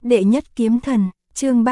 Đệ nhất kiếm thần, chương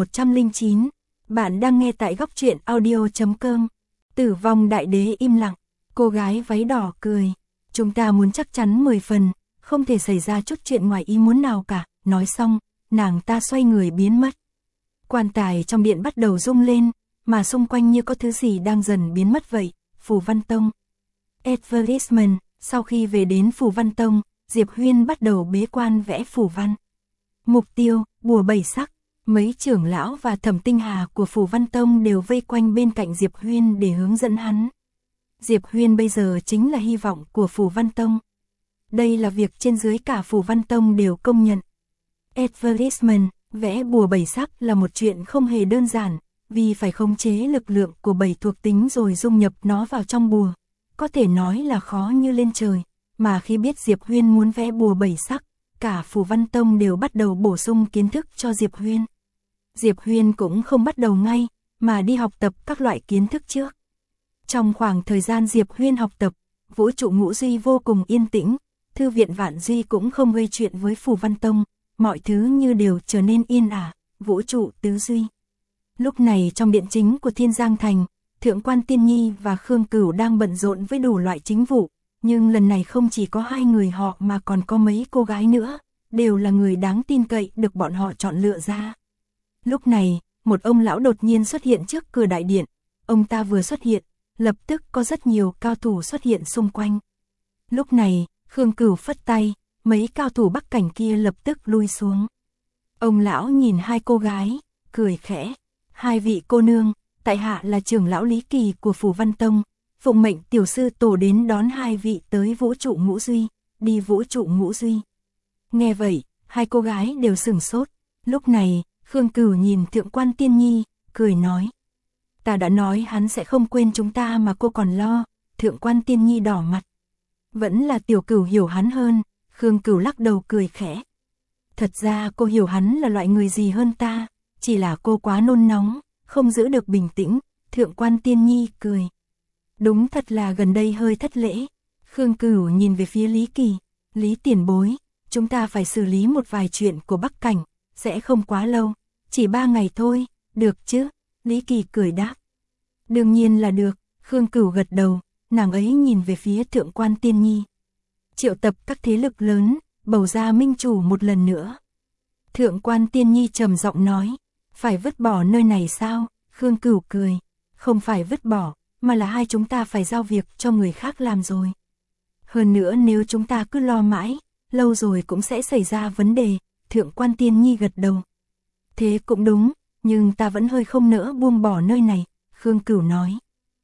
3109. Bạn đang nghe tại góc truyện audio.com. Tử vong đại đế im lặng, cô gái váy đỏ cười. Chúng ta muốn chắc chắn 10 phần, không thể xảy ra chút chuyện ngoài ý muốn nào cả. Nói xong, nàng ta xoay người biến mất. Quan tài trong điện bắt đầu rung lên, mà xung quanh như có thứ gì đang dần biến mất vậy. Phù Văn Tông. Advertisement, sau khi về đến Phù Văn Tông, Diệp Huyên bắt đầu bế quan vẽ phù văn. Mục tiêu, bùa 7 sắc. Mấy trưởng lão và Thẩm Tinh Hà của Phù Văn Tông đều vây quanh bên cạnh Diệp Huyên để hướng dẫn hắn. Diệp Huyên bây giờ chính là hy vọng của Phù Văn Tông. Đây là việc trên dưới cả Phù Văn Tông đều công nhận. Advertisement, vẽ bùa 7 sắc là một chuyện không hề đơn giản, vì phải khống chế lực lượng của 7 thuộc tính rồi dung nhập nó vào trong bùa. Có thể nói là khó như lên trời, mà khi biết Diệp Huyên muốn vẽ bùa 7 sắc, cả Phù Văn Tông đều bắt đầu bổ sung kiến thức cho Diệp Huyên. Diệp Huyên cũng không bắt đầu ngay, mà đi học tập các loại kiến thức trước. Trong khoảng thời gian Diệp Huyên học tập, vũ trụ Ngũ Duy vô cùng yên tĩnh, thư viện Vạn Duy cũng không gây chuyện với Phù Văn Tông, mọi thứ như đều trở nên yên ả, vũ trụ tứ duy. Lúc này trong điện chính của Thiên Giang Thành, Thượng quan Tiên Nhi và Khương Cửu đang bận rộn với đủ loại chính vụ, nhưng lần này không chỉ có hai người họ mà còn có mấy cô gái nữa, đều là người đáng tin cậy được bọn họ chọn lựa ra. Lúc này, một ông lão đột nhiên xuất hiện trước cửa đại điện, ông ta vừa xuất hiện, lập tức có rất nhiều cao thủ xuất hiện xung quanh. Lúc này, Khương Cửu phất tay, mấy cao thủ Bắc Cảnh kia lập tức lui xuống. Ông lão nhìn hai cô gái, cười khẽ, hai vị cô nương, tại hạ là trưởng lão Lý Kỳ của Phù Văn Tông, phụng mệnh tiểu sư tổ đến đón hai vị tới vũ trụ Ngũ Duy, đi vũ trụ Ngũ Duy. Nghe vậy, hai cô gái đều sửng sốt. Lúc này, Khương Cửu nhìn Thượng quan Tiên Nhi, cười nói. Ta đã nói hắn sẽ không quên chúng ta mà cô còn lo. Thượng quan Tiên Nhi đỏ mặt. Vẫn là tiểu Cửu hiểu hắn hơn. Khương Cửu lắc đầu cười khẽ. Thật ra cô hiểu hắn là loại người gì hơn ta, chỉ là cô quá nôn nóng, không giữ được bình tĩnh. Thượng quan Tiên Nhi cười. Đúng thật là gần đây hơi thất lễ. Khương Cửu nhìn về phía Lý Kỳ. Lý tiền bối, chúng ta phải xử lý một vài chuyện của Bắc Cảnh, sẽ không quá lâu, chỉ 3 ngày thôi, được chứ? Lý Kỳ cười đáp. Đương nhiên là được. Khương Cửu gật đầu, nàng ấy nhìn về phía Thượng quan Tiên Nhi. Triệu tập các thế lực lớn, bầu ra minh chủ một lần nữa. Thượng quan Tiên Nhi trầm giọng nói, phải vứt bỏ nơi này sao? Khương Cửu cười, không phải vứt bỏ, mà là hai chúng ta phải giao việc cho người khác làm rồi. Hơn nữa nếu chúng ta cứ lo mãi, lâu rồi cũng sẽ xảy ra vấn đề. Thượng quan Tiên Nhi gật đầu. Thế cũng đúng, nhưng ta vẫn hơi không nỡ buông bỏ nơi này, Khương Cửu nói.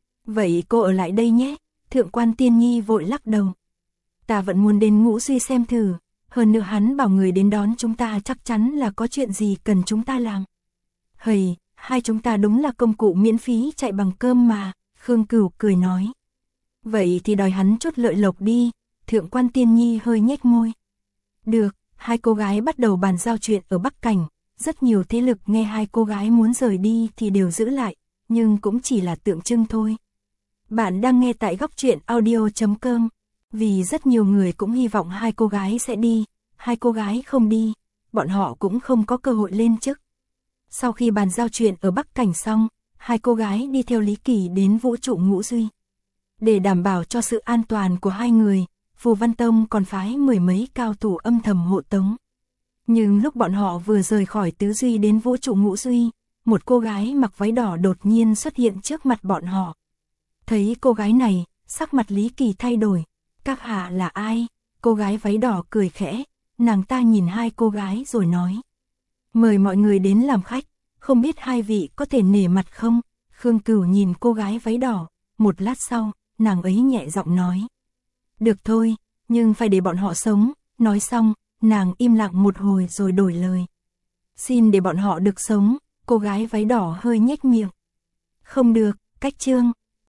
Vậy cô ở lại đây nhé. Thượng quan Tiên Nhi vội lắc đầu. Ta vẫn muốn đến Ngũ Duy xem thử, hơn nữa hắn bảo người đến đón chúng ta chắc chắn là có chuyện gì cần chúng ta làm. Hầy, hai chúng ta đúng là công cụ miễn phí chạy bằng cơm mà, Khương Cửu cười nói. Vậy thì đòi hắn chút lợi lộc đi. Thượng quan Tiên Nhi hơi nhếch môi. Được, hai cô gái bắt đầu bàn giao chuyện ở Bắc Cảnh. Rất nhiều thế lực nghe hai cô gái muốn rời đi thì đều giữ lại, nhưng cũng chỉ là tượng trưng thôi. Bạn đang nghe tại góc truyện audio.com. Vì rất nhiều người cũng hy vọng hai cô gái sẽ đi, hai cô gái không đi, bọn họ cũng không có cơ hội lên chức. Sau khi bàn giao chuyện ở Bắc Cảnh xong, hai cô gái đi theo Lý Kỳ đến vũ trụ Ngũ Duy. Để đảm bảo cho sự an toàn của hai người, Phù Văn Tông còn phái 10 mấy cao thủ âm thầm hộ tống. Nhưng lúc bọn họ vừa rời khỏi tứ duy đến vũ trụ Ngũ Duy, một cô gái mặc váy đỏ đột nhiên xuất hiện trước mặt bọn họ. Thấy cô gái này, sắc mặt Lý Kỳ thay đổi. Các hạ là ai? Cô gái váy đỏ cười khẽ, nàng ta nhìn hai cô gái rồi nói. Mời mọi người đến làm khách, không biết hai vị có thể nể mặt không? Khương Cửu nhìn cô gái váy đỏ, một lát sau, nàng ấy nhẹ giọng nói. Được thôi, nhưng phải để bọn họ sống. Nói xong, nàng im lặng một hồi rồi đổi lời. Xin để bọn họ được sống. Cô gái váy đỏ hơi nhếch miệng. Không được, cách chương.